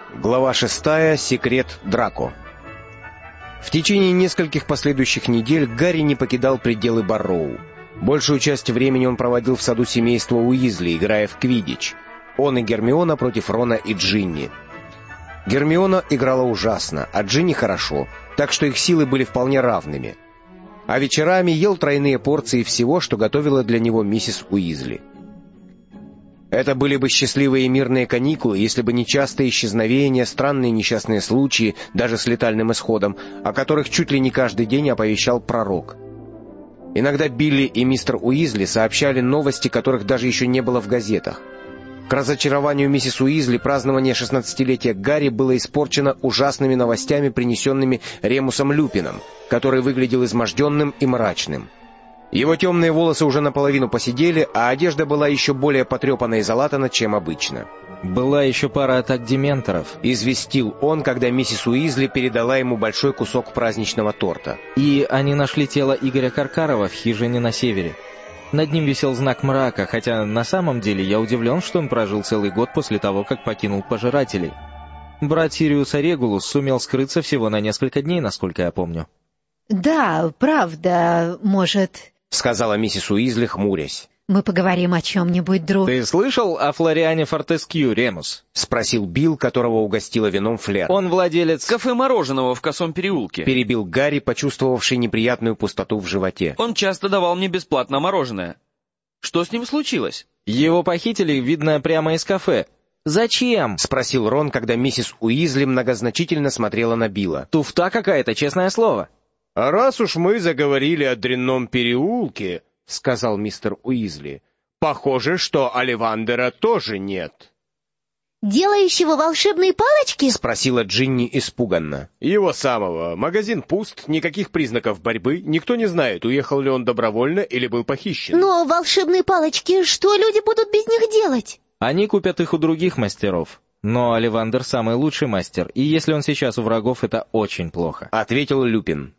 Глава 6. Секрет Драко. В течение нескольких последующих недель Гарри не покидал пределы Барроу. Большую часть времени он проводил в саду семейства Уизли, играя в квиддич. Он и Гермиона против Рона и Джинни. Гермиона играла ужасно, а Джинни хорошо, так что их силы были вполне равными. А вечерами ел тройные порции всего, что готовила для него миссис Уизли. Это были бы счастливые и мирные каникулы, если бы не частые исчезновения, странные несчастные случаи, даже с летальным исходом, о которых чуть ли не каждый день оповещал пророк. Иногда Билли и мистер Уизли сообщали новости, которых даже еще не было в газетах. К разочарованию миссис Уизли празднование 16-летия Гарри было испорчено ужасными новостями, принесенными Ремусом Люпином, который выглядел изможденным и мрачным. Его темные волосы уже наполовину поседели, а одежда была еще более потрепана и залатана, чем обычно. «Была еще пара атак дементоров», — известил он, когда миссис Уизли передала ему большой кусок праздничного торта. «И они нашли тело Игоря Каркарова в хижине на севере. Над ним висел знак мрака, хотя на самом деле я удивлен, что он прожил целый год после того, как покинул пожирателей. Брат Сириуса Регулус сумел скрыться всего на несколько дней, насколько я помню». «Да, правда, может...» — сказала миссис Уизли, хмурясь. «Мы поговорим о чем-нибудь, друг». «Ты слышал о Флориане Фортескью, Ремус?» — спросил Билл, которого угостила вином Флер. «Он владелец кафе мороженого в Косом переулке», — перебил Гарри, почувствовавший неприятную пустоту в животе. «Он часто давал мне бесплатно мороженое. Что с ним случилось?» «Его похитили, видно, прямо из кафе». «Зачем?» — спросил Рон, когда миссис Уизли многозначительно смотрела на Билла. «Туфта какая-то, честное слово». «А раз уж мы заговорили о дрянном переулке, — сказал мистер Уизли, — похоже, что Оливандера тоже нет». «Делающего волшебные палочки?» — спросила Джинни испуганно. «Его самого. Магазин пуст, никаких признаков борьбы, никто не знает, уехал ли он добровольно или был похищен». «Но волшебные палочки, что люди будут без них делать?» «Они купят их у других мастеров. Но Оливандер самый лучший мастер, и если он сейчас у врагов, это очень плохо», — ответил Люпин.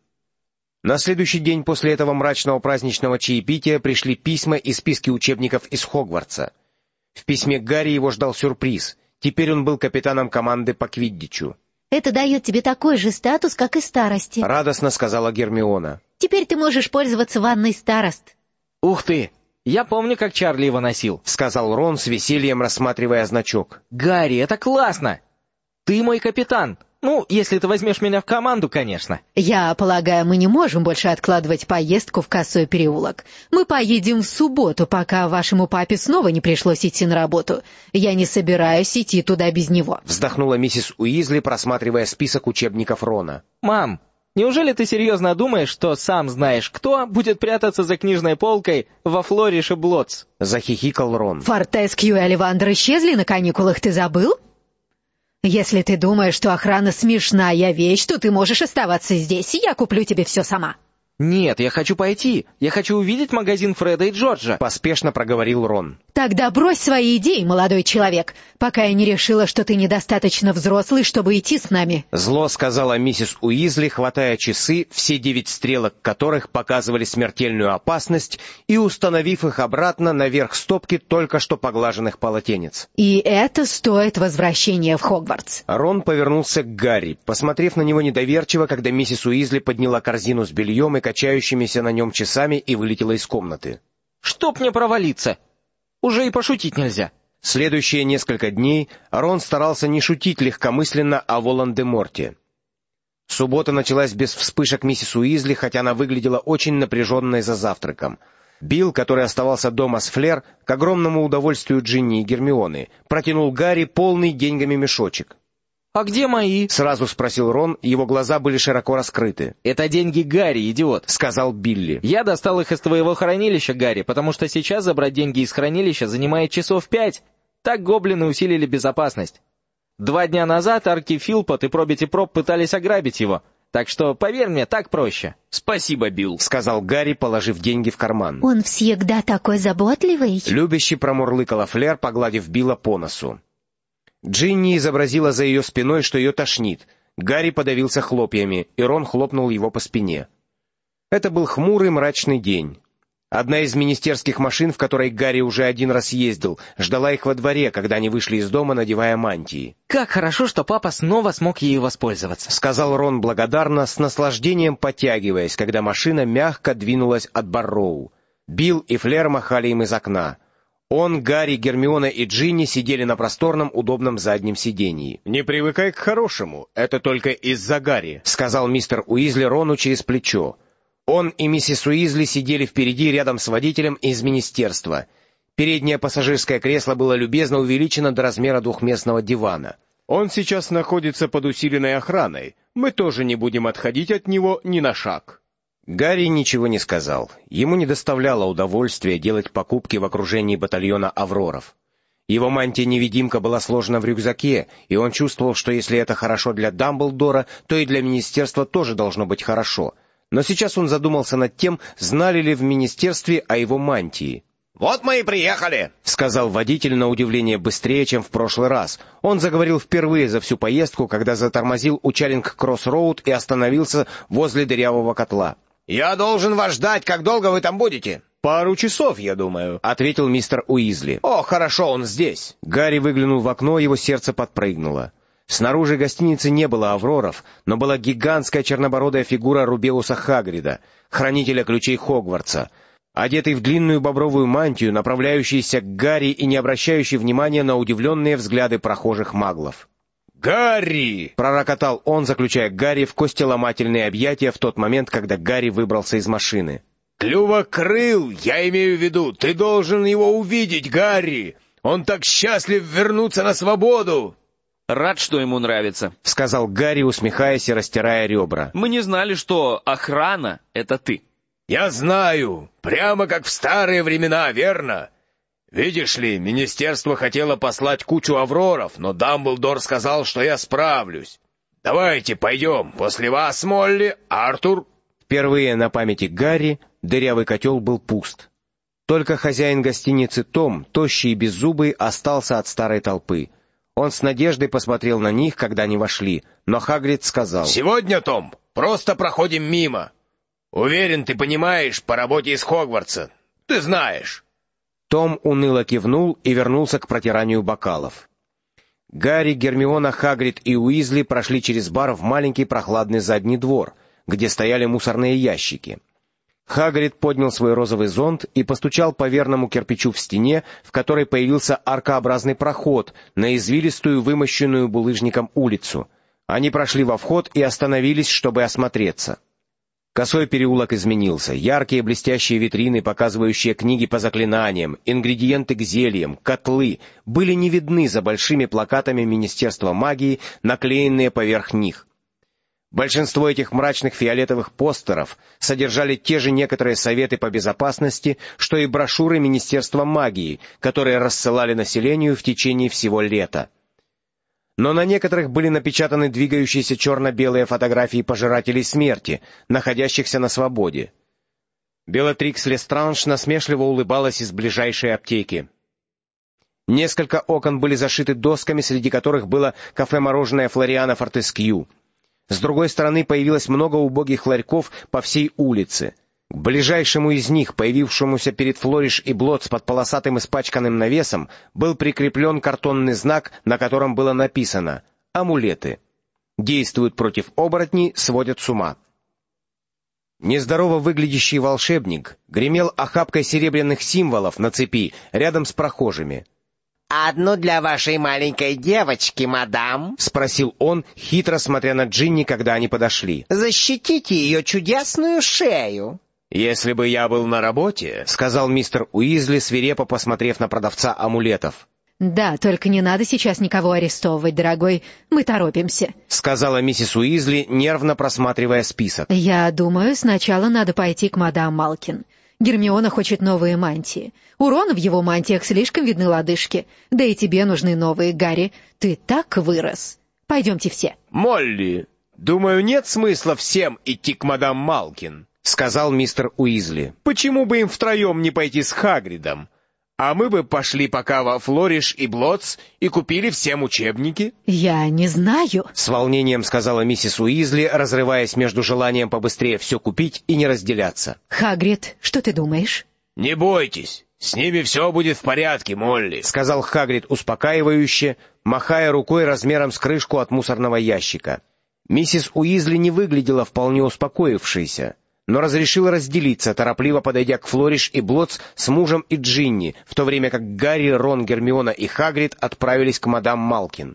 На следующий день после этого мрачного праздничного чаепития пришли письма и списки учебников из Хогвартса. В письме Гарри его ждал сюрприз. Теперь он был капитаном команды по квиддичу. «Это дает тебе такой же статус, как и старости», — радостно сказала Гермиона. «Теперь ты можешь пользоваться ванной старост». «Ух ты! Я помню, как Чарли его носил», — сказал Рон с весельем, рассматривая значок. «Гарри, это классно! Ты мой капитан! Ну, если ты возьмешь меня в команду, конечно». «Я полагаю, мы не можем больше откладывать поездку в Косой переулок. Мы поедем в субботу, пока вашему папе снова не пришлось идти на работу. Я не собираюсь идти туда без него», — вздохнула миссис Уизли, просматривая список учебников Рона. «Мам, неужели ты серьезно думаешь, что сам знаешь кто будет прятаться за книжной полкой во Флорише Блотс?» — захихикал Рон. «Фортескью и Оливандер исчезли на каникулах, ты забыл? Если ты думаешь, что охрана смешная вещь, то ты можешь оставаться здесь, и я куплю тебе все сама». «Нет, я хочу пойти. Я хочу увидеть магазин Фреда и Джорджа», — поспешно проговорил Рон. «Тогда брось свои идеи, молодой человек, пока я не решила, что ты недостаточно взрослый, чтобы идти с нами». Зло сказала миссис Уизли, хватая часы, все 9 стрелок которых показывали смертельную опасность, и установив их обратно наверх стопки только что поглаженных полотенец. «И это стоит возвращения в Хогвартс». Рон повернулся к Гарри, посмотрев на него недоверчиво, когда миссис Уизли подняла корзину с бельем и качающимися на нем часами и вылетела из комнаты. «Чтоб мне провалиться! Уже и пошутить нельзя!» Следующие несколько дней Рон старался не шутить легкомысленно о Волан-де-Морте. Суббота началась без вспышек миссис Уизли, хотя она выглядела очень напряженной за завтраком. Билл, который оставался дома с Флер, к огромному удовольствию Джинни и Гермионы, протянул Гарри полный деньгами мешочек. «А где мои?» — сразу спросил Рон, его глаза были широко раскрыты. «Это деньги Гарри, идиот», — сказал Билли. «Я достал их из твоего хранилища, Гарри, потому что сейчас забрать деньги из хранилища занимает часов 5. Так гоблины усилили безопасность. 2 дня назад Арки Филпот и Пробити Проб пытались ограбить его, так что, поверь мне, так проще». «Спасибо, Билл», — сказал Гарри, положив деньги в карман. «Он всегда такой заботливый», — любяще промурлыкала Флер, погладив Билла по носу. Джинни изобразила за ее спиной, что ее тошнит. Гарри подавился хлопьями, и Рон хлопнул его по спине. Это был хмурый мрачный день. Одна из министерских машин, в которой Гарри уже один раз ездил, ждала их во дворе, когда они вышли из дома, надевая мантии. «Как хорошо, что папа снова смог ею воспользоваться», — сказал Рон благодарно, с наслаждением потягиваясь, когда машина мягко двинулась от Барроу. Билл и Флер махали им из окна. Он, Гарри, Гермиона и Джинни сидели на просторном, удобном заднем сидении. «Не привыкай к хорошему, это только из-за Гарри», — сказал мистер Уизли Рону через плечо. Он и миссис Уизли сидели впереди рядом с водителем из министерства. Переднее пассажирское кресло было любезно увеличено до размера двухместного дивана. «Он сейчас находится под усиленной охраной. Мы тоже не будем отходить от него ни на шаг». Гарри ничего не сказал. Ему не доставляло удовольствия делать покупки в окружении батальона «Авроров». Его мантия-невидимка была сложена в рюкзаке, и он чувствовал, что если это хорошо для Дамблдора, то и для министерства тоже должно быть хорошо. Но сейчас он задумался над тем, знали ли в министерстве о его мантии. «Вот мы и приехали», — сказал водитель на удивление быстрее, чем в прошлый раз. Он заговорил впервые за всю поездку, когда затормозил у Чаринг-Кросс-Роуд и остановился возле дырявого котла. «Я должен вас ждать. Как долго вы там будете?» «Пару часов, я думаю», — ответил мистер Уизли. «О, хорошо, он здесь». Гарри выглянул в окно, его сердце подпрыгнуло. Снаружи гостиницы не было Авроров, но была гигантская чернобородая фигура Рубеуса Хагрида, хранителя ключей Хогвартса, одетый в длинную бобровую мантию, направляющийся к Гарри и не обращающий внимания на удивленные взгляды прохожих маглов. «Гарри!» — пророкотал он, заключая Гарри в костеломательные объятия в тот момент, когда Гарри выбрался из машины. «Клювокрыл, я имею в виду, ты должен его увидеть, Гарри! Он так счастлив вернуться на свободу!» «Рад, что ему нравится», — сказал Гарри, усмехаясь и растирая ребра. «Мы не знали, что охрана — это ты». «Я знаю, прямо как в старые времена, верно? Видишь ли, министерство хотело послать кучу Авроров, но Дамблдор сказал, что я справлюсь. Давайте пойдем, после вас, Молли, Артур». Впервые на памяти Гарри дырявый котел был пуст. Только хозяин гостиницы Том, тощий и беззубый, остался от старой толпы. Он с надеждой посмотрел на них, когда они вошли, но Хагрид сказал: «Сегодня, Том, просто проходим мимо. Уверен, ты понимаешь по работе из Хогвартса. Ты знаешь». Том уныло кивнул и вернулся к протиранию бокалов. Гарри, Гермиона, Хагрид и Уизли прошли через бар в маленький прохладный задний двор, где стояли мусорные ящики. Хагрид поднял свой розовый зонт и постучал по верному кирпичу в стене, в которой появился аркообразный проход на извилистую, вымощенную булыжником улицу. Они прошли во вход и остановились, чтобы осмотреться. Косой переулок изменился. Яркие блестящие витрины, показывающие книги по заклинаниям, ингредиенты к зельям, котлы, были не видны за большими плакатами Министерства магии, наклеенные поверх них. Большинство этих мрачных фиолетовых постеров содержали те же некоторые советы по безопасности, что и брошюры Министерства магии, которые рассылали населению в течение всего лета. Но на некоторых были напечатаны двигающиеся черно-белые фотографии пожирателей смерти, находящихся на свободе. Белатрикс Лестранж насмешливо улыбалась из ближайшей аптеки. Несколько окон были зашиты досками, среди которых было кафе-мороженое Флориана Фортескью. С другой стороны появилось много убогих ларьков по всей улице. К ближайшему из них, появившемуся перед Флориш и Блотс под полосатым испачканным навесом, был прикреплен картонный знак, на котором было написано «Амулеты. Действуют против оборотней, сводят с ума». Нездорово выглядящий волшебник гремел охапкой серебряных символов на цепи рядом с прохожими. «Одну для вашей маленькой девочки, мадам?» — спросил он, хитро смотря на Джинни, когда они подошли. «Защитите ее чудесную шею». «Если бы я был на работе», — сказал мистер Уизли, свирепо посмотрев на продавца амулетов. «Да, только не надо сейчас никого арестовывать, дорогой. Мы торопимся», — сказала миссис Уизли, нервно просматривая список. «Я думаю, сначала надо пойти к мадам Малкин. Гермиона хочет новые мантии. У Рона в его мантиях слишком видны лодыжки. Да и тебе нужны новые, Гарри. Ты так вырос. Пойдемте все». «Молли, думаю, нет смысла всем идти к мадам Малкин», — сказал мистер Уизли. «Почему бы им втроем не пойти с Хагридом? А мы бы пошли пока во Флориш и Блотс и купили всем учебники». «Я не знаю», — с волнением сказала миссис Уизли, разрываясь между желанием побыстрее все купить и не разделяться. «Хагрид, что ты думаешь?» «Не бойтесь, с ними все будет в порядке, Молли», — сказал Хагрид успокаивающе, махая рукой размером с крышку от мусорного ящика. Миссис Уизли не выглядела вполне успокоившейся, но разрешила разделиться, торопливо подойдя к Флориш и Блотс с мужем и Джинни, в то время как Гарри, Рон, Гермиона и Хагрид отправились к мадам Малкин.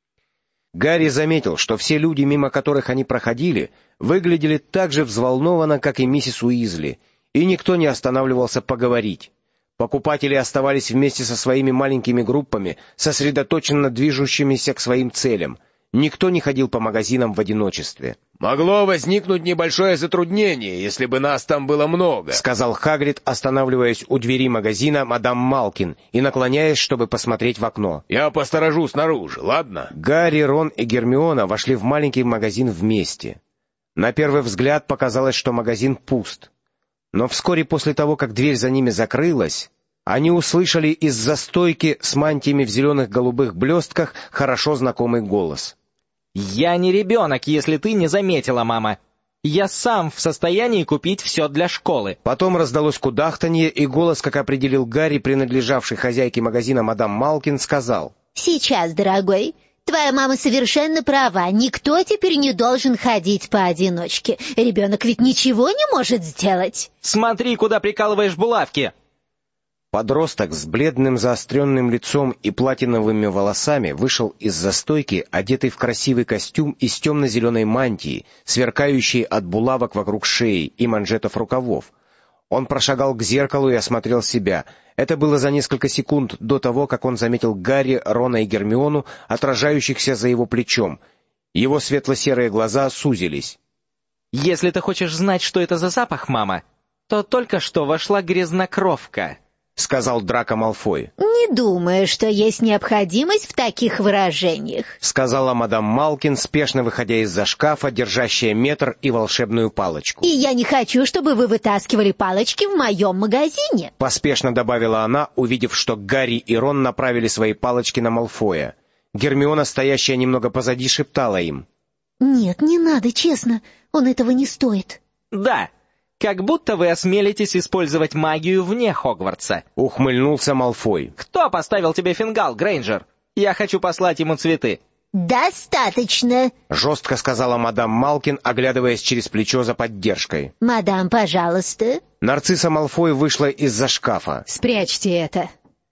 Гарри заметил, что все люди, мимо которых они проходили, выглядели так же взволнованно, как и миссис Уизли, и никто не останавливался поговорить. Покупатели оставались вместе со своими маленькими группами, сосредоточенно движущимися к своим целям. Никто не ходил по магазинам в одиночестве. «Могло возникнуть небольшое затруднение, если бы нас там было много», — сказал Хагрид, останавливаясь у двери магазина мадам Малкин и наклоняясь, чтобы посмотреть в окно. «Я посторожу снаружи, ладно?» Гарри, Рон и Гермиона вошли в маленький магазин вместе. На первый взгляд показалось, что магазин пуст. Но вскоре после того, как дверь за ними закрылась, они услышали из-за стойки с мантиями в зеленых-голубых блестках хорошо знакомый голос. «Я не ребенок, если ты не заметила, мама. Я сам в состоянии купить все для школы». Потом раздалось кудахтанье, и голос, как определил Гарри, принадлежавший хозяйке магазина мадам Малкин, сказал: «Сейчас, дорогой, твоя мама совершенно права. Никто теперь не должен ходить поодиночке. Ребенок ведь ничего не может сделать». «Смотри, куда прикалываешь булавки!» Подросток с бледным заостренным лицом и платиновыми волосами вышел из-за стойки, одетый в красивый костюм из темно-зеленой мантии, сверкающей от булавок вокруг шеи и манжетов рукавов. Он прошагал к зеркалу и осмотрел себя. Это было за несколько секунд до того, как он заметил Гарри, Рона и Гермиону, отражающихся за его плечом. Его светло-серые глаза сузились. «Если ты хочешь знать, что это за запах, мама, то только что вошла грязнокровка», — сказал Драко Малфой. «Не думаю, что есть необходимость в таких выражениях», — сказала мадам Малкин, спешно выходя из-за шкафа, держащая метр и волшебную палочку. «И я не хочу, чтобы вы вытаскивали палочки в моем магазине», — поспешно добавила она, увидев, что Гарри и Рон направили свои палочки на Малфоя. Гермиона, стоящая немного позади, шептала им: «Нет, не надо, честно, он этого не стоит». «Да, как будто вы осмелитесь использовать магию вне Хогвартса», — ухмыльнулся Малфой. «Кто поставил тебе фингал, Грейнджер? Я хочу послать ему цветы». «Достаточно», — жестко сказала мадам Малкин, оглядываясь через плечо за поддержкой. «Мадам, пожалуйста». Нарцисса Малфой вышла из-за шкафа. «Спрячьте это.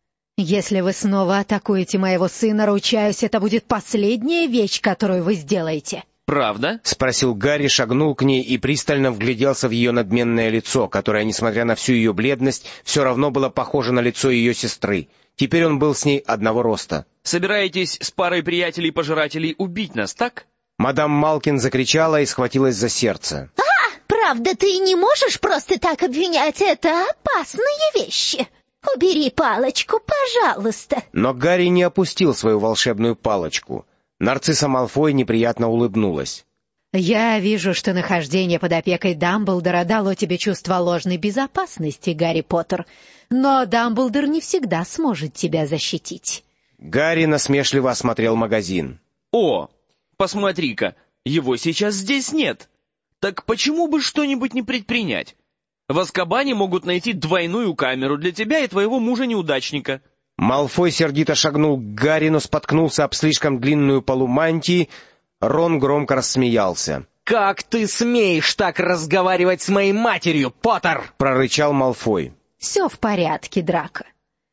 Если вы снова атакуете моего сына, ручаюсь, это будет последняя вещь, которую вы сделаете». «Правда?» — спросил Гарри, шагнул к ней и пристально вгляделся в ее надменное лицо, которое, несмотря на всю ее бледность, все равно было похоже на лицо ее сестры. Теперь он был с ней одного роста. «Собираетесь с парой приятелей-пожирателей убить нас, так?» Мадам Малкин закричала и схватилась за сердце. «Правда, ты не можешь просто так обвинять, это опасные вещи. Убери палочку, пожалуйста». Но Гарри не опустил свою волшебную палочку. Нарцисса Малфой неприятно улыбнулась. «Я вижу, что нахождение под опекой Дамблдора дало тебе чувство ложной безопасности, Гарри Поттер, но Дамблдор не всегда сможет тебя защитить». Гарри насмешливо осмотрел магазин. «О, посмотри-ка, его сейчас здесь нет. Так почему бы что-нибудь не предпринять? В Азкабане могут найти двойную камеру для тебя и твоего мужа-неудачника». Малфой сердито шагнул к Гарри, но споткнулся об слишком длинную полу мантии. Рон громко рассмеялся. «Как ты смеешь так разговаривать с моей матерью, Поттер?» — прорычал Малфой. «Все в порядке, Драко.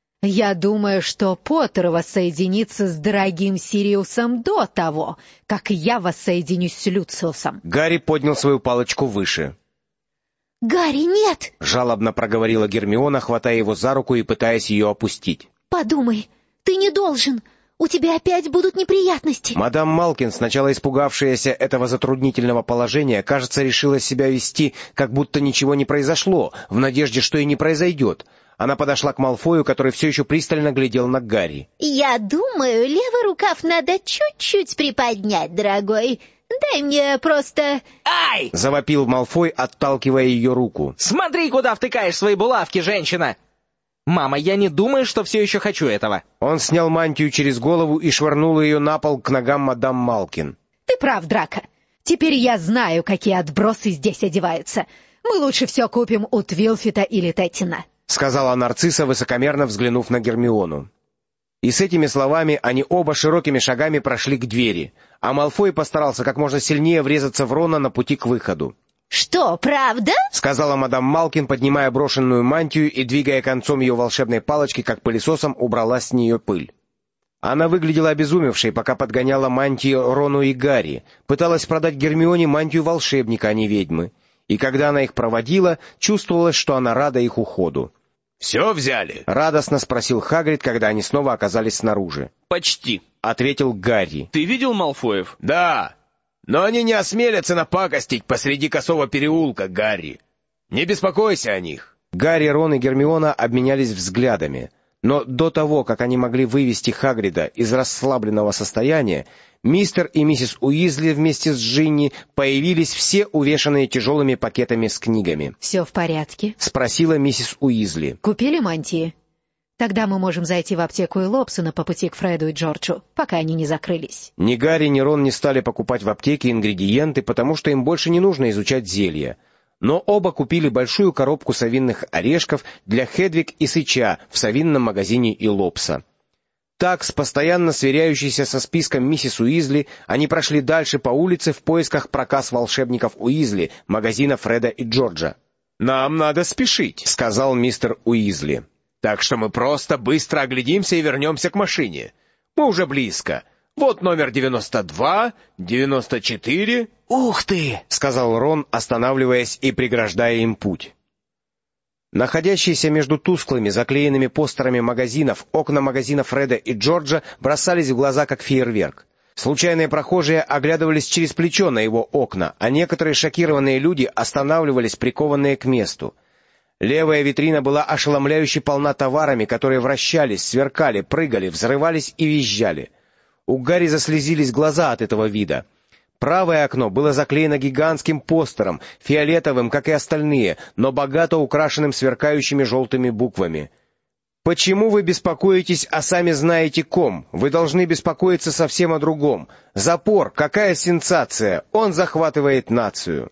Я думаю, что Поттер воссоединится с дорогим Сириусом до того, как я воссоединюсь с Люциусом». Гарри поднял свою палочку выше. «Гарри, нет!» — жалобно проговорила Гермиона, хватая его за руку и пытаясь ее опустить. «Подумай, ты не должен. У тебя опять будут неприятности». Мадам Малкин, сначала испугавшаяся этого затруднительного положения, кажется, решила себя вести, как будто ничего не произошло, в надежде, что и не произойдет. Она подошла к Малфою, который все еще пристально глядел на Гарри. «Я думаю, левый рукав надо чуть-чуть приподнять, дорогой. Дай мне просто...» «Ай!» — завопил Малфой, отталкивая ее руку. «Смотри, куда втыкаешь свои булавки, женщина!» «Мама, я не думаю, что все еще хочу этого». Он снял мантию через голову и швырнул ее на пол к ногам мадам Малкин. «Ты прав, Драко. Теперь я знаю, какие отбросы здесь одеваются. Мы лучше все купим у Твилфита или Теттина». сказала нарцисса, высокомерно взглянув на Гермиону. И с этими словами они оба широкими шагами прошли к двери, а Малфой постарался как можно сильнее врезаться в Рона на пути к выходу. «Что, правда?» — сказала мадам Малкин, поднимая брошенную мантию и двигая концом ее волшебной палочки, как пылесосом убрала с нее пыль. Она выглядела обезумевшей, пока подгоняла мантии Рону и Гарри, пыталась продать Гермионе мантию волшебника, а не ведьмы. И когда она их проводила, чувствовалось, что она рада их уходу. «Все взяли?» — радостно спросил Хагрид, когда они снова оказались снаружи. «Почти», — ответил Гарри. «Ты видел Малфоев?» «Да, но они не осмелятся напакостить посреди косого переулка, Гарри. Не беспокойся о них». Гарри, Рон и Гермиона обменялись взглядами. Но до того, как они могли вывести Хагрида из расслабленного состояния, мистер и миссис Уизли вместе с Джинни появились все увешанные тяжелыми пакетами с книгами. «Все в порядке?» — спросила миссис Уизли. «Купили мантии? Тогда мы можем зайти в аптеку Лобсона по пути к Фреду и Джорджу, пока они не закрылись». Ни Гарри, ни Рон не стали покупать в аптеке ингредиенты, потому что им больше не нужно изучать зелья. Но оба купили большую коробку совинных орешков для Хедвиг и Сыча в совинном магазине Илопса. Так, с постоянно сверяющейся со списком миссис Уизли, они прошли дальше по улице в поисках проказ волшебников Уизли, магазина Фреда и Джорджа. «Нам надо спешить», — сказал мистер Уизли. «Так что мы просто быстро оглядимся и вернемся к машине. Мы уже близко. Вот номер 92, 94... «Ух ты!» — сказал Рон, останавливаясь и преграждая им путь. Находящиеся между тусклыми, заклеенными постерами магазинов, окна магазина Фреда и Джорджа бросались в глаза, как фейерверк. Случайные прохожие оглядывались через плечо на его окна, а некоторые шокированные люди останавливались, прикованные к месту. Левая витрина была ошеломляюще полна товарами, которые вращались, сверкали, прыгали, взрывались и визжали. У Гарри заслезились глаза от этого вида. Правое окно было заклеено гигантским постером, фиолетовым, как и остальные, но богато украшенным сверкающими желтыми буквами. «Почему вы беспокоитесь, а сами знаете ком? Вы должны беспокоиться совсем о другом. Запор, какая сенсация! Он захватывает нацию!»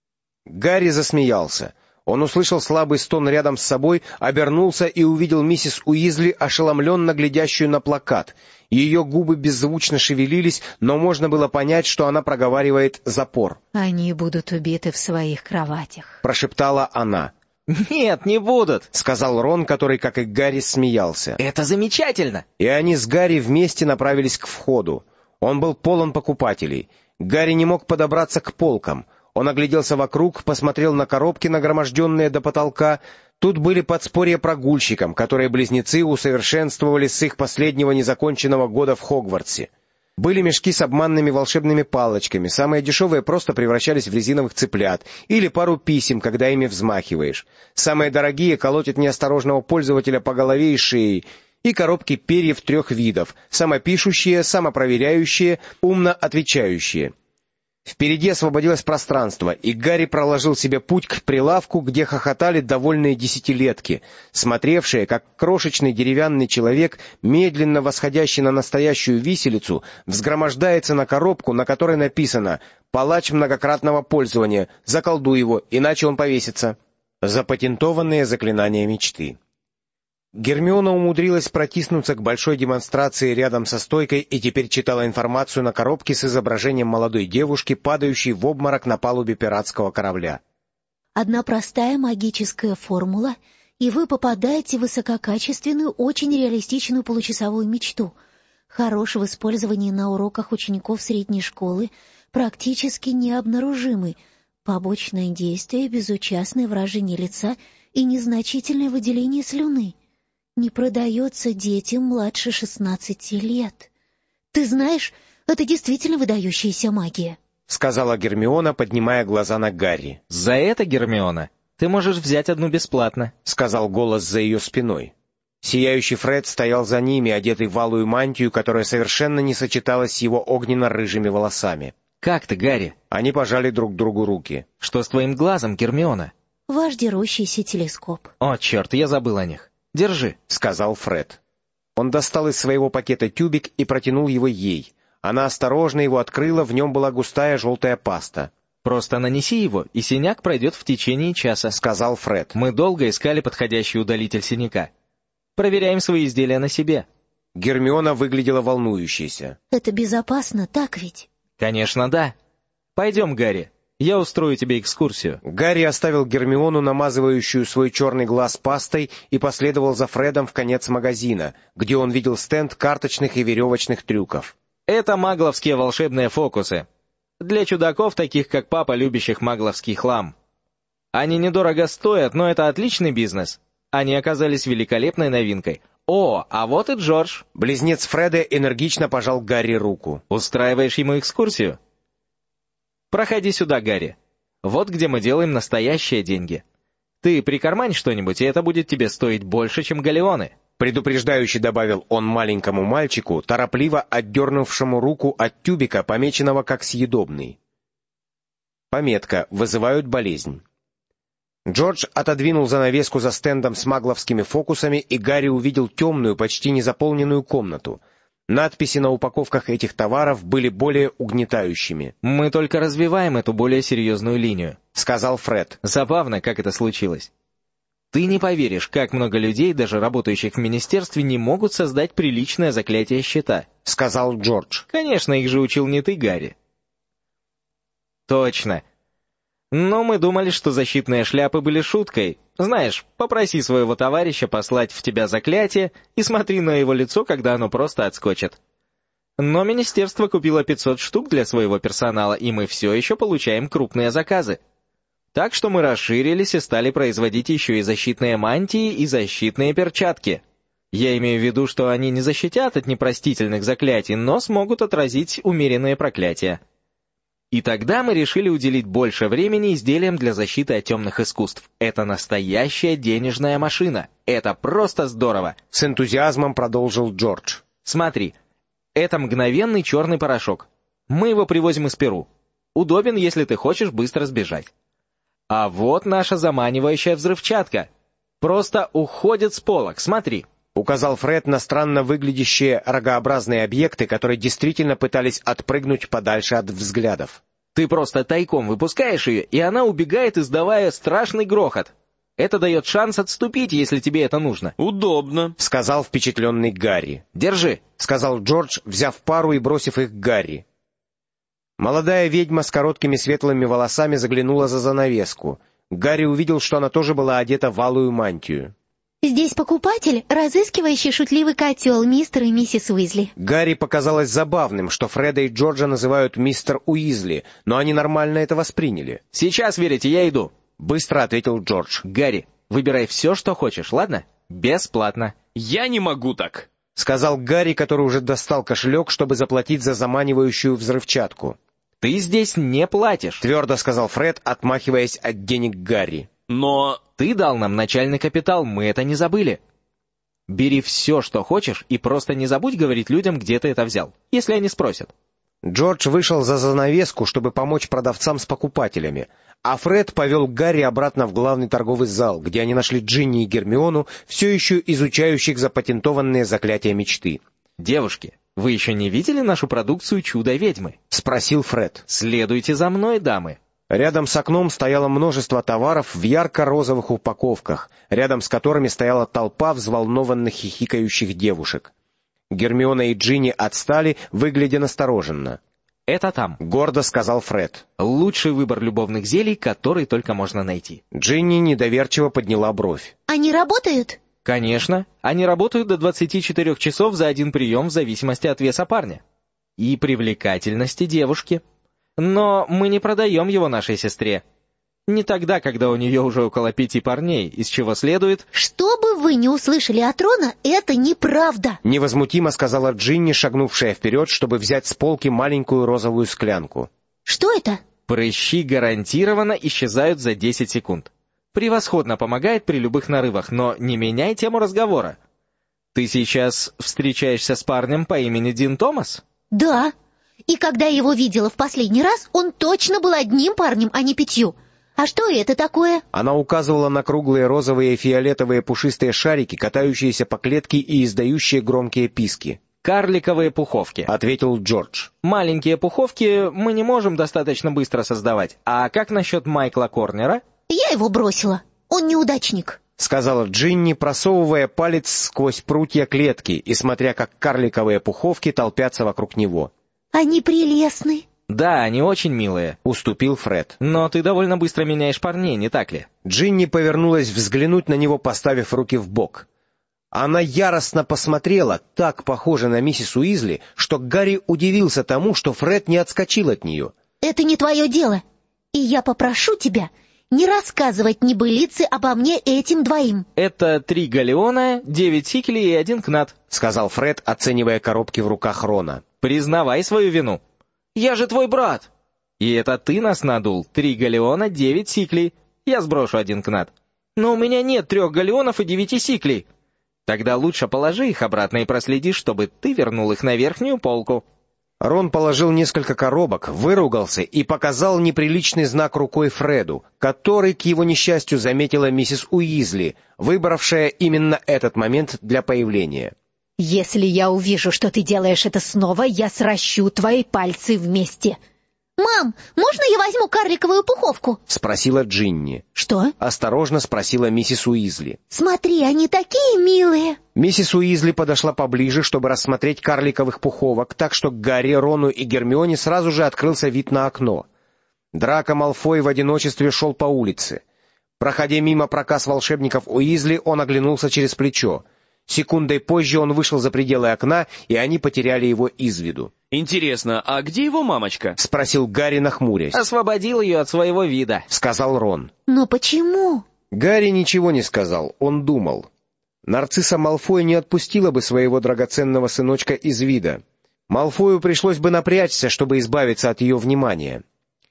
Гарри засмеялся. Он услышал слабый стон рядом с собой, обернулся и увидел миссис Уизли, ошеломленно глядящую на плакат. Ее губы беззвучно шевелились, но можно было понять, что она проговаривает «запор». «Они будут убиты в своих кроватях», — прошептала она. «Нет, не будут», — сказал Рон, который, как и Гарри, смеялся. «Это замечательно!» И они с Гарри вместе направились к входу. Он был полон покупателей. Гарри не мог подобраться к полкам. Он огляделся вокруг, посмотрел на коробки, нагроможденные до потолка. Тут были подспорья прогульщикам, которые близнецы усовершенствовали с их последнего незаконченного года в Хогвартсе. Были мешки с обманными волшебными палочками, самые дешевые просто превращались в резиновых цыплят, или пару писем, когда ими взмахиваешь. Самые дорогие колотят неосторожного пользователя по голове и шее, и коробки перьев 3 видов: самопишущие, самопроверяющие, умно отвечающие. Впереди освободилось пространство, и Гарри проложил себе путь к прилавку, где хохотали довольные десятилетки, смотревшие, как крошечный деревянный человек, медленно восходящий на настоящую виселицу, взгромождается на коробку, на которой написано «Палач многократного пользования, заколдуй его, иначе он повесится». Запатентованные заклинания мечты. Гермиона умудрилась протиснуться к большой демонстрации рядом со стойкой и теперь читала информацию на коробке с изображением молодой девушки, падающей в обморок на палубе пиратского корабля. Одна простая магическая формула, и вы попадаете в высококачественную, очень реалистичную получасовую мечту. Хорош в использовании на уроках учеников средней школы, практически необнаружимый. Побочное действие, безучастное выражение лица и незначительное выделение слюны. Не продается детям младше 16 лет. Ты знаешь, это действительно выдающаяся магия, — сказала Гермиона, поднимая глаза на Гарри. «За это, Гермиона, ты можешь взять одну бесплатно», — сказал голос за ее спиной. Сияющий Фред стоял за ними, одетый в алую мантию, которая совершенно не сочеталась с его огненно-рыжими волосами. «Как ты, Гарри?» Они пожали друг другу руки. «Что с твоим глазом, Гермиона?» Ваш дерущийся телескоп. «О, черт, я забыл о них. Держи», — сказал Фред. Он достал из своего пакета тюбик и протянул его ей. Она осторожно его открыла, в нем была густая желтая паста. Просто нанеси его, и синяк пройдет в течение часа», — сказал Фред. «Мы долго искали подходящий удалитель синяка. Проверяем свои изделия на себе». Гермиона выглядела волнующейся. Это безопасно, так ведь? «Конечно, да. Пойдем, Гарри, я устрою тебе экскурсию». Гарри оставил Гермиону, намазывающую свой черный глаз пастой, и последовал за Фредом в конец магазина, где он видел стенд карточных и веревочных трюков. «Это магловские волшебные фокусы. Для чудаков, таких как папа, любящих магловский хлам. Они недорого стоят, но это отличный бизнес. Они оказались великолепной новинкой. О, а вот и Джордж». Близнец Фреда энергично пожал Гарри руку. «Устраиваешь ему экскурсию?» «Проходи сюда, Гарри. Вот где мы делаем настоящие деньги. Ты прикармань что-нибудь, и это будет тебе стоить больше, чем галеоны». Предупреждающе добавил он маленькому мальчику, торопливо отдернувшему руку от тюбика, помеченного как съедобный. Пометка «Вызывают болезнь». Джордж отодвинул занавеску за стендом с магловскими фокусами, и Гарри увидел темную, почти незаполненную комнату. Надписи на упаковках этих товаров были более угнетающими. «Мы только развиваем эту более серьезную линию», — сказал Фред. «Забавно, как это случилось. Ты не поверишь, как много людей, даже работающих в министерстве, не могут создать приличное заклятие щита», — сказал Джордж. «Конечно, их же учил не ты, Гарри». «Точно. Но мы думали, что защитные шляпы были шуткой. Знаешь, попроси своего товарища послать в тебя заклятие и смотри на его лицо, когда оно просто отскочит. Но министерство купило 500 штук для своего персонала, и мы все еще получаем крупные заказы. Так что мы расширились и стали производить еще и защитные мантии и защитные перчатки. Я имею в виду, что они не защитят от непростительных заклятий, но смогут отразить умеренные проклятия. И тогда мы решили уделить больше времени изделиям для защиты от темных искусств. Это настоящая денежная машина. Это просто здорово!» С энтузиазмом продолжил Джордж. «Смотри, это мгновенный черный порошок. Мы его привозим из Перу. Удобен, если ты хочешь быстро сбежать. А вот наша заманивающая взрывчатка. Просто уходит с полок, смотри». Указал Фред на странно выглядящие рогообразные объекты, которые действительно пытались отпрыгнуть подальше от взглядов. «Ты просто тайком выпускаешь ее, и она убегает, издавая страшный грохот. Это дает шанс отступить, если тебе это нужно». «Удобно», — сказал впечатленный Гарри. «Держи», — сказал Джордж, взяв пару и бросив их к Гарри. Молодая ведьма с короткими светлыми волосами заглянула за занавеску. Гарри увидел, что она тоже была одета в алую мантию. «Здесь покупатель, разыскивающий шутливый котел, мистер и миссис Уизли». Гарри показалось забавным, что Фреда и Джорджа называют мистер Уизли, но они нормально это восприняли. «Сейчас верите, я иду», — быстро ответил Джордж. «Гарри, выбирай все, что хочешь, ладно? Бесплатно». «Я не могу так», — сказал Гарри, который уже достал кошелек, чтобы заплатить за заманивающую взрывчатку. «Ты здесь не платишь», — твердо сказал Фред, отмахиваясь от денег Гарри. «Но...» «Ты дал нам начальный капитал, мы это не забыли. Бери все, что хочешь, и просто не забудь говорить людям, где ты это взял, если они спросят». Джордж вышел за занавеску, чтобы помочь продавцам с покупателями, а Фред повел Гарри обратно в главный торговый зал, где они нашли Джинни и Гермиону, все еще изучающих запатентованные заклятия мечты. «Девушки, вы еще не видели нашу продукцию «Чудо-ведьмы»?» — спросил Фред. «Следуйте за мной, дамы». Рядом с окном стояло множество товаров в ярко-розовых упаковках, рядом с которыми стояла толпа взволнованных хихикающих девушек. Гермиона и Джинни отстали, выглядя настороженно. «Это там», — гордо сказал Фред. «Лучший выбор любовных зелий, который только можно найти». Джинни недоверчиво подняла бровь. «Они работают?» «Конечно. Они работают до 24 часов за один прием в зависимости от веса парня и привлекательности девушки. Но мы не продаем его нашей сестре. Не тогда, когда у нее уже около 5 парней, из чего следует...» «Что бы вы не услышали от Рона, это неправда!» Невозмутимо сказала Джинни, шагнувшая вперед, чтобы взять с полки маленькую розовую склянку. «Что это?» «Прыщи гарантированно исчезают за 10 секунд. Превосходно помогает при любых нарывах, но не меняй тему разговора. Ты сейчас встречаешься с парнем по имени Дин Томас?» «Да. И когда я его видела в последний раз, он точно был одним парнем, а не 5. А что это такое?» Она указывала на круглые розовые и фиолетовые пушистые шарики, катающиеся по клетке и издающие громкие писки. «Карликовые пуховки», — ответил Джордж. «Маленькие пуховки мы не можем достаточно быстро создавать. А как насчет Майкла Корнера?» «Я его бросила. Он неудачник», — сказала Джинни, просовывая палец сквозь прутья клетки и смотря, как карликовые пуховки толпятся вокруг него. «Они прелестны». «Да, они очень милые», — уступил Фред. «Но ты довольно быстро меняешь парней, не так ли?» Джинни повернулась взглянуть на него, поставив руки в бок. Она яростно посмотрела, так похоже на миссис Уизли, что Гарри удивился тому, что Фред не отскочил от нее. «Это не твое дело, и я попрошу тебя не рассказывать небылицы обо мне этим двоим». «Это 3 галеона, 9 сикелей и 1 кнат», — сказал Фред, оценивая коробки в руках Рона. «Признавай свою вину». «Я же твой брат!» «И это ты нас надул. 3 галеона, 9 сиклей. Я сброшу 1 кнат». «Но у меня нет 3 галеонов и 9 сиклей». «Тогда лучше положи их обратно и проследи, чтобы ты вернул их на верхнюю полку». Рон положил несколько коробок, выругался и показал неприличный знак рукой Фреду, который, к его несчастью, заметила миссис Уизли, выбравшая именно этот момент для появления. «Если я увижу, что ты делаешь это снова, я сращу твои пальцы вместе». «Мам, можно я возьму карликовую пуховку?» — спросила Джинни. «Что?» — осторожно спросила миссис Уизли. «Смотри, они такие милые». Миссис Уизли подошла поближе, чтобы рассмотреть карликовых пуховок, так что Гарри, Рону и Гермионе сразу же открылся вид на окно. Драко Малфой в одиночестве шел по улице. Проходя мимо проказ волшебников Уизли, он оглянулся через плечо. Секундой позже он вышел за пределы окна, и они потеряли его из виду. «Интересно, а где его мамочка?» — спросил Гарри, нахмурясь. «Освободил ее от своего вида», — сказал Рон. «Но почему?» Гарри ничего не сказал, он думал. Нарцисса Малфой не отпустила бы своего драгоценного сыночка из вида. Малфою пришлось бы напрячься, чтобы избавиться от ее внимания.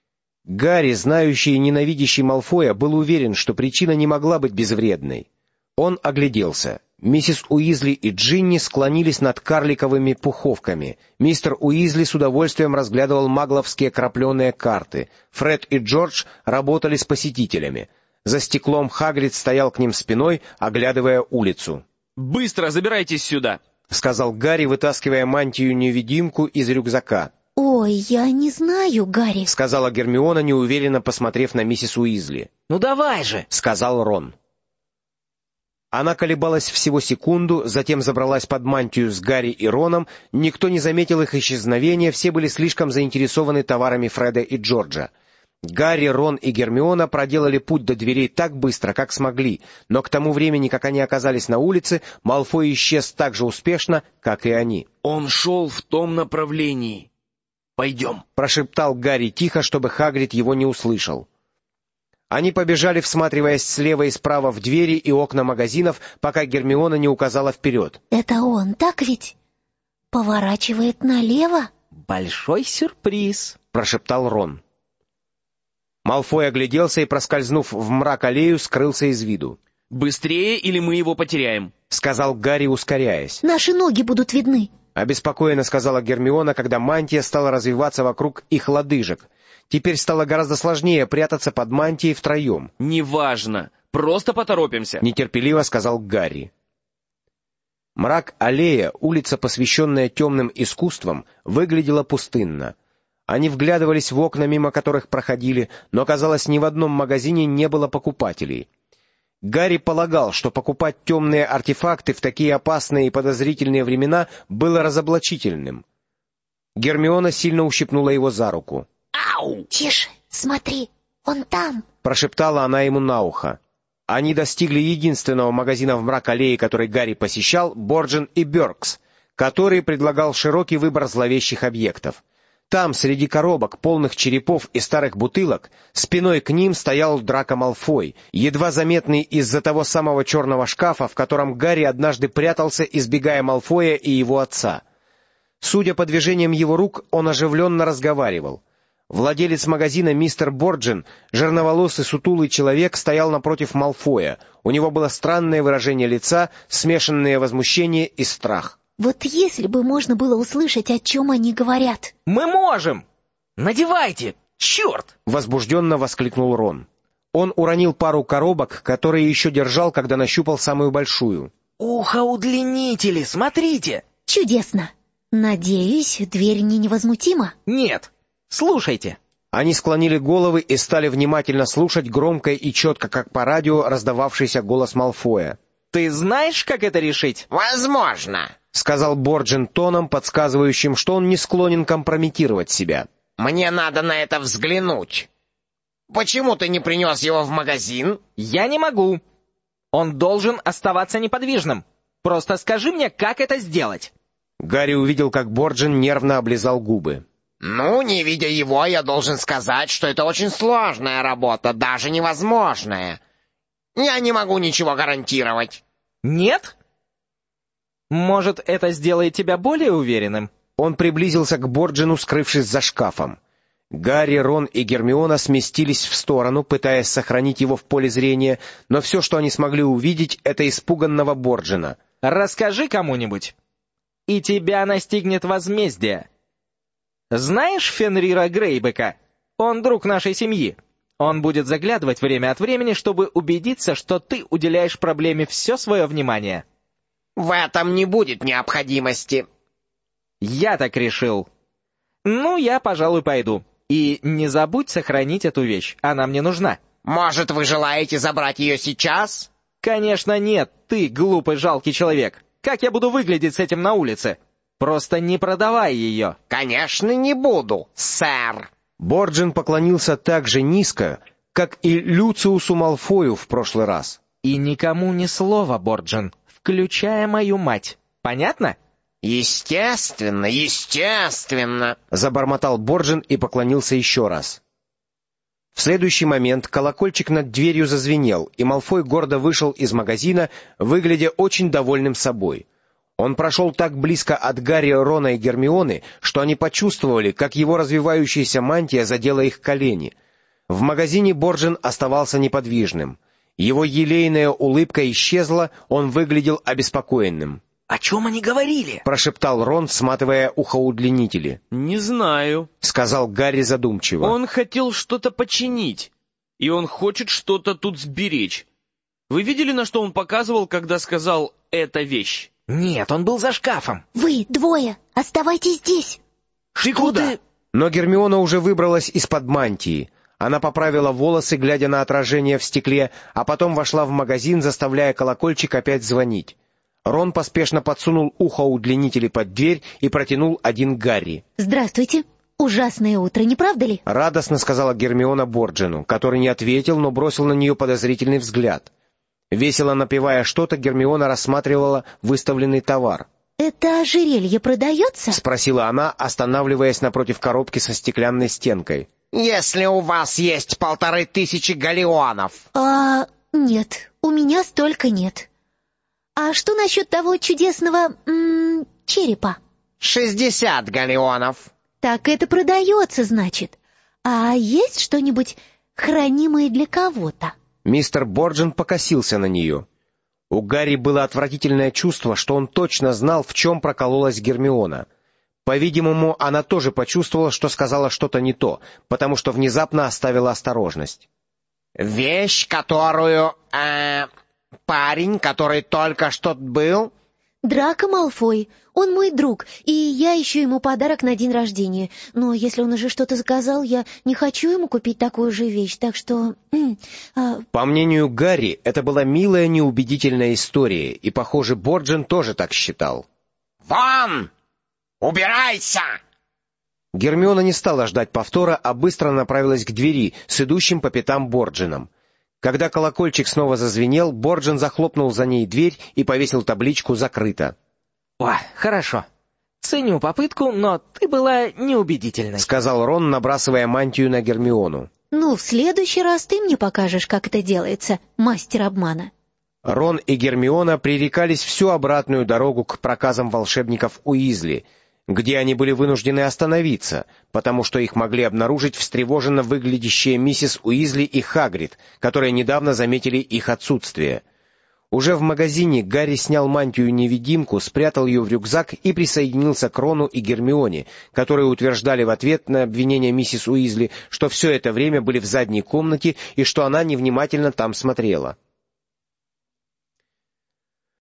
Гарри, знающий и ненавидящий Малфоя, был уверен, что причина не могла быть безвредной. Он огляделся. Миссис Уизли и Джинни склонились над карликовыми пуховками. Мистер Уизли с удовольствием разглядывал магловские крапленые карты. Фред и Джордж работали с посетителями. За стеклом Хагрид стоял к ним спиной, оглядывая улицу. «Быстро забирайтесь сюда!» — сказал Гарри, вытаскивая мантию-невидимку из рюкзака. «Ой, я не знаю, Гарри», — сказала Гермиона, неуверенно посмотрев на миссис Уизли. «Ну давай же!» — сказал Рон. Она колебалась всего секунду, затем забралась под мантию с Гарри и Роном. Никто не заметил их исчезновения, все были слишком заинтересованы товарами Фреда и Джорджа. Гарри, Рон и Гермиона проделали путь до дверей так быстро, как смогли, но к тому времени, как они оказались на улице, Малфой исчез так же успешно, как и они. «Он шел в том направлении. Пойдем», — прошептал Гарри тихо, чтобы Хагрид его не услышал. Они побежали, всматриваясь слева и справа в двери и окна магазинов, пока Гермиона не указала вперед. «Это он, так ведь? Поворачивает налево?» «Большой сюрприз», — прошептал Рон. Малфой огляделся и, проскользнув в мрак аллею, скрылся из виду. «Быстрее, или мы его потеряем», — сказал Гарри, ускоряясь. «Наши ноги будут видны», — обеспокоенно сказала Гермиона, когда мантия стала развиваться вокруг их лодыжек. Теперь стало гораздо сложнее прятаться под мантией втроем. «Неважно, просто поторопимся», — нетерпеливо сказал Гарри. Мрак аллея, улица, посвященная темным искусствам, выглядела пустынно. Они вглядывались в окна, мимо которых проходили, но, казалось, ни в одном магазине не было покупателей. Гарри полагал, что покупать темные артефакты в такие опасные и подозрительные времена было разоблачительным. Гермиона сильно ущипнула его за руку. «Ау!» «Тише, смотри, он там!» — прошептала она ему на ухо. Они достигли единственного магазина в мрак-аллее, который Гарри посещал, Борджин и Бёркс, который предлагал широкий выбор зловещих объектов. Там, среди коробок, полных черепов и старых бутылок, спиной к ним стоял Драко Малфой, едва заметный из-за того самого черного шкафа, в котором Гарри однажды прятался, избегая Малфоя и его отца. Судя по движениям его рук, он оживленно разговаривал. Владелец магазина мистер Борджин, жирноволосый сутулый человек, стоял напротив Малфоя. У него было странное выражение лица, смешанное возмущение и страх. «Вот если бы можно было услышать, о чем они говорят!» «Мы можем! Надевайте! Черт!» — возбужденно воскликнул Рон. Он уронил пару коробок, которые еще держал, когда нащупал самую большую. «Ухоудлинители, смотрите!» «Чудесно! Надеюсь, дверь не невозмутима? Нет. Слушайте. Они склонили головы и стали внимательно слушать громко и четко, как по радио, раздававшийся голос Малфоя. Ты знаешь, как это решить? Возможно. — сказал Борджин тоном, подсказывающим, что он не склонен компрометировать себя. Мне надо на это взглянуть. Почему ты не принес его в магазин? Я не могу. Он должен оставаться неподвижным. Просто скажи мне, как это сделать. Гарри увидел, как Борджин нервно облизал губы. Ну, не видя его, я должен сказать, что это очень сложная работа, даже невозможная. Я не могу ничего гарантировать. Нет? Может, это сделает тебя более уверенным? Он приблизился к Борджину, скрывшись за шкафом. Гарри, Рон и Гермиона сместились в сторону, пытаясь сохранить его в поле зрения, но все, что они смогли увидеть, — это испуганного Борджина. Расскажи кому-нибудь, и тебя настигнет возмездие. Знаешь Фенрира Грейбека? Он друг нашей семьи. Он будет заглядывать время от времени, чтобы убедиться, что ты уделяешь проблеме все свое внимание. В этом не будет необходимости. Я так решил. Ну, я, пожалуй, пойду. И не забудь сохранить эту вещь, она мне нужна. Может, вы желаете забрать ее сейчас? Конечно нет, ты глупый, жалкий человек. Как я буду выглядеть с этим на улице? Просто не продавай ее. Конечно, не буду, сэр. Борджин поклонился так же низко, как и Люциусу Малфою в прошлый раз. И никому ни слова, Борджин, включая мою мать. Понятно? Естественно, естественно. Забормотал Борджин и поклонился еще раз. В следующий момент колокольчик над дверью зазвенел, и Малфой гордо вышел из магазина, выглядя очень довольным собой. Он прошел так близко от Гарри, Рона и Гермионы, что они почувствовали, как его развивающаяся мантия задела их колени. В магазине Борджин оставался неподвижным. Его елейная улыбка исчезла, он выглядел обеспокоенным. «О чем они говорили?» — прошептал Рон, сматывая ухоудлинители. «Не знаю», — сказал Гарри задумчиво. «Он хотел что-то починить, и он хочет что-то тут сберечь. Вы видели, на что он показывал, когда сказал «эта вещь»?» «Нет, он был за шкафом». Вы, двое, оставайтесь здесь. «Ты куда?» Но Гермиона уже выбралась из-под мантии. Она поправила волосы, глядя на отражение в стекле, а потом вошла в магазин, заставляя колокольчик опять звонить. Рон поспешно подсунул ухоудлинители под дверь и протянул один Гарри. Здравствуйте. Ужасное утро, не правда ли? Радостно сказала Гермиона Борджину, который не ответил, но бросил на нее подозрительный взгляд. Весело напевая что-то, Гермиона рассматривала выставленный товар. «Это ожерелье продается?» — спросила она, останавливаясь напротив коробки со стеклянной стенкой. «Если у вас есть 1500 галеонов». Нет, у меня столько нет. А что насчет того чудесного черепа? 60 галеонов. Так это продается, значит. А есть что-нибудь хранимое для кого-то? Мистер Борджин покосился на нее. У Гарри было отвратительное чувство, что он точно знал, в чем прокололась Гермиона. По-видимому, она тоже почувствовала, что сказала что-то не то, потому что внезапно оставила осторожность. «Вещь, которую... парень, который только что был...» Драко Малфой. Он мой друг, и я ищу ему подарок на день рождения. Но если он уже что-то заказал, я не хочу ему купить такую же вещь, так что... По мнению Гарри, это была милая, неубедительная история, и, похоже, Борджин тоже так считал. «Вон! Убирайся!» Гермиона не стала ждать повтора, а быстро направилась к двери с идущим по пятам Борджином. Когда колокольчик снова зазвенел, Борджин захлопнул за ней дверь и повесил табличку «Закрыто». «О, хорошо. Ценю попытку, но ты была неубедительной», — сказал Рон, набрасывая мантию на Гермиону. «Ну, в следующий раз ты мне покажешь, как это делается, мастер обмана». Рон и Гермиона пререкались всю обратную дорогу к проказам волшебников Уизли, где они были вынуждены остановиться, потому что их могли обнаружить встревоженно выглядящие миссис Уизли и Хагрид, которые недавно заметили их отсутствие. Уже в магазине Гарри снял мантию-невидимку, спрятал ее в рюкзак и присоединился к Рону и Гермионе, которые утверждали в ответ на обвинение миссис Уизли, что все это время были в задней комнате и что она невнимательно там смотрела.